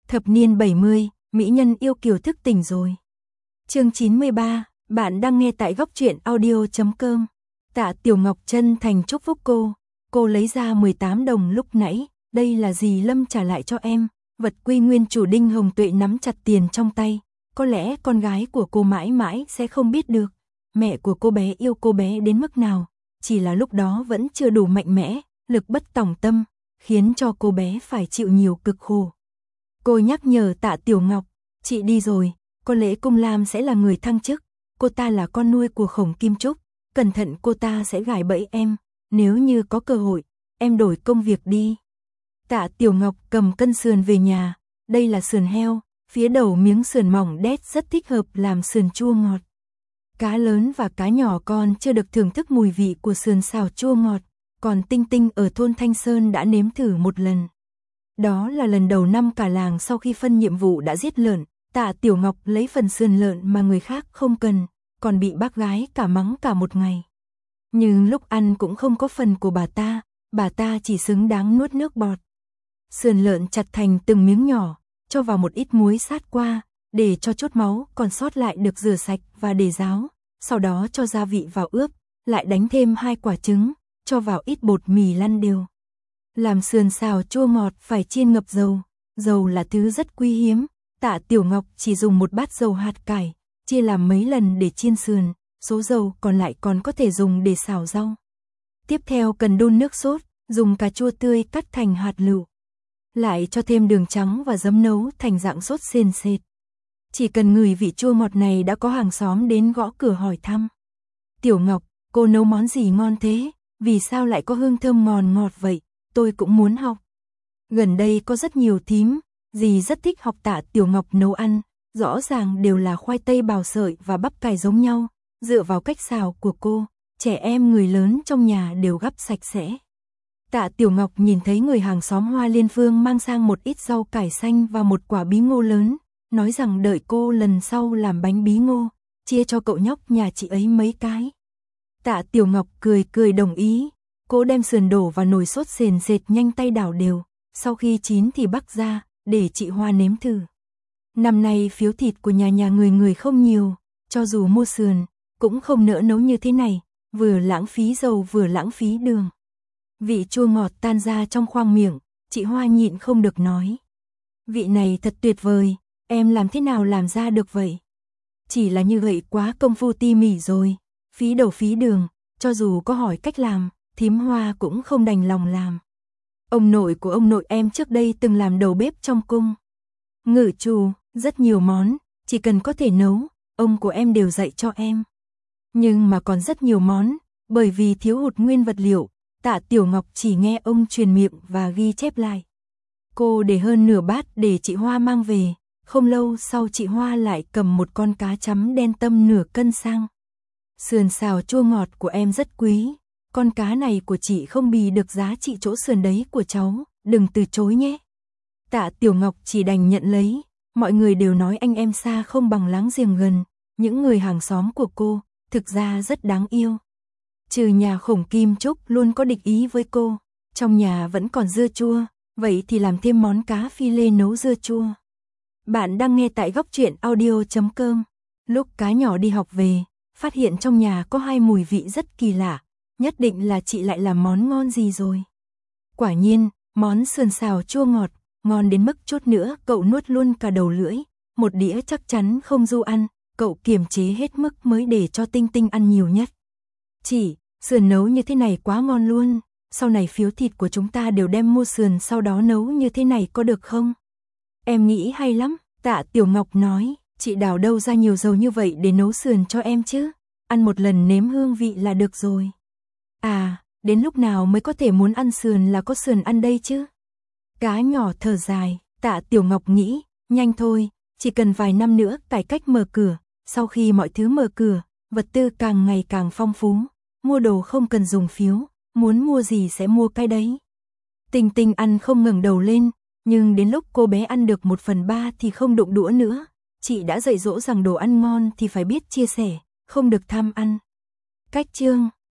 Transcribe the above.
Thập niên 70, mỹ nhân yêu kiều thức tỉnh rồi. Chương 93, bạn đang nghe tại góc truyện audio.com. Tạ Tiểu Ngọc chân thành chúc phúc cô lấy ra 18 đồng lúc nãy, đây là dì Lâm trả lại cho em. Vật quy nguyên chủ Đinh Hồng Tuệ nắm chặt tiền trong tay, có lẽ con gái của cô mãi mãi sẽ không biết được, mẹ của cô bé yêu cô bé đến mức nào, chỉ là lúc đó vẫn chưa đủ mạnh mẽ, lực bất tòng tâm, khiến cho cô bé phải chịu nhiều cực khổ. Cô nhắc nhở Tạ Tiểu Ngọc, chị đi rồi, có lẽ Cung Lam sẽ là người thăng chức, cô ta là con nuôi của Khổng Kim Trúc, cẩn thận cô ta sẽ gài bẫy em, nếu như có cơ hội, em đổi công việc đi. Tạ Tiểu Ngọc cầm cân sườn về nhà, đây là sườn heo, phía đầu miếng sườn mỏng đét rất thích hợp làm sườn chua ngọt. Cá lớn và cá nhỏ còn chưa được thưởng thức mùi vị của sườn xào chua ngọt, còn Tinh Tinh ở thôn Thanh Sơn đã nếm thử một lần. Đó là lần đầu năm cả làng sau khi phân nhiệm vụ đã giết lợn, Tạ Tiểu Ngọc lấy phần sườn lợn mà người khác không cần, còn bị bác gái cả mắng cả một ngày. Nhưng lúc ăn cũng không có phần của bà ta chỉ xứng đáng nuốt nước bọt. Sườn lợn chặt thành từng miếng nhỏ, cho vào một ít muối sát qua, để cho chút máu còn sót lại được rửa sạch và để ráo, sau đó cho gia vị vào ướp, lại đánh thêm 2 quả trứng, cho vào ít bột mì lăn đều. Làm sườn xào chua ngọt phải chiên ngập dầu, dầu là thứ rất quý hiếm, Tạ Tiểu Ngọc chỉ dùng một bát dầu hạt cải, chia làm mấy lần để chiên sườn, số dầu còn lại còn có thể dùng để xào rau. Tiếp theo cần đun nước sốt, dùng cà chua tươi cắt thành hạt lựu. Lại cho thêm đường trắng và giấm nấu thành dạng sốt sền sệt. Chỉ cần ngửi vị chua ngọt này đã có hàng xóm đến gõ cửa hỏi thăm. Tiểu Ngọc, cô nấu món gì ngon thế? Vì sao lại có hương thơm ngon ngọt vậy? Tôi cũng muốn học. Gần đây có rất nhiều thím, dì rất thích học Tạ Tiểu Ngọc nấu ăn, rõ ràng đều là khoai tây bào sợi và bắp cải giống nhau, dựa vào cách xào của cô, trẻ em người lớn trong nhà đều gắp sạch sẽ. Tạ Tiểu Ngọc nhìn thấy người hàng xóm Hoa Liên Phương mang sang một ít rau cải xanh và một quả bí ngô lớn, nói rằng đợi cô lần sau làm bánh bí ngô, chia cho cậu nhóc nhà chị ấy mấy cái. Tạ Tiểu Ngọc cười đồng ý, cô đem sườn đổ vào nồi sốt sền sệt nhanh tay đảo đều, sau khi chín thì bắc ra, để chị Hoa nếm thử. Năm nay phiếu thịt của nhà người không nhiều, cho dù mua sườn, cũng không nỡ nấu như thế này, vừa lãng phí dầu vừa lãng phí đường. Vị chua ngọt tan ra trong khoang miệng, chị Hoa nhịn không được nói. Vị này thật tuyệt vời, em làm thế nào làm ra được vậy? Chỉ là như vậy quá công phu tỉ mỉ rồi, phí đầu phí đường, cho dù có hỏi cách làm, thím Hoa cũng không đành lòng làm. Ông nội của ông nội em trước đây từng làm đầu bếp trong cung. Ngự trù, rất nhiều món, chỉ cần có thể nấu, ông của em đều dạy cho em. Nhưng mà còn rất nhiều món, bởi vì thiếu hụt nguyên vật liệu, Tạ Tiểu Ngọc chỉ nghe ông truyền miệng và ghi chép lại. Cô để hơn nửa bát để chị Hoa mang về, không lâu sau chị Hoa lại cầm một con cá chấm đen tâm nửa cân sang. Sườn xào chua ngọt của em rất quý, con cá này của chị không bì được giá trị chỗ sườn đấy của cháu, đừng từ chối nhé. Tạ Tiểu Ngọc chỉ đành nhận lấy, mọi người đều nói anh em xa không bằng láng giềng gần, những người hàng xóm của cô, thực ra rất đáng yêu. Trừ nhà Khổng Kim Trúc luôn có địch ý với cô, trong nhà vẫn còn dưa chua, vậy thì làm thêm món cá phi lê nấu dưa chua. Bạn đang nghe tại góc truyện audio.com. Lúc cá nhỏ đi học về, phát hiện trong nhà có 2 mùi vị rất kỳ lạ, nhất định là chị lại làm món ngon gì rồi. Quả nhiên, món sườn xào chua ngọt, ngon đến mức chút nữa cậu nuốt luôn cả đầu lưỡi, một đĩa chắc chắn không du ăn, cậu kiềm chế hết mức mới để cho Tinh Tinh ăn nhiều nhất. Chị, sườn nấu như thế này quá ngon luôn, sau này phiếu thịt của chúng ta đều đem mua sườn sau đó nấu như thế này có được không? Em nghĩ hay lắm, Tạ Tiểu Ngọc nói, chị đào đâu ra nhiều dầu như vậy để nấu sườn cho em chứ, ăn một lần nếm hương vị là được rồi. À, đến lúc nào mới có thể muốn ăn sườn là có sườn ăn đây chứ? Cá nhỏ thở dài, Tạ Tiểu Ngọc nghĩ, nhanh thôi, chỉ cần vài năm nữa cải cách mở cửa, sau khi mọi thứ mở cửa, vật tư càng ngày càng phong phú, mua đồ không cần dùng phiếu, muốn mua gì sẽ mua cái đấy. Tinh Tinh ăn không ngẩng đầu lên, nhưng đến lúc cô bé ăn được 1/3 thì không đụng đũa nữa, chị đã dạy dỗ rằng đồ ăn ngon thì phải biết chia sẻ, không được tham ăn. Cách chương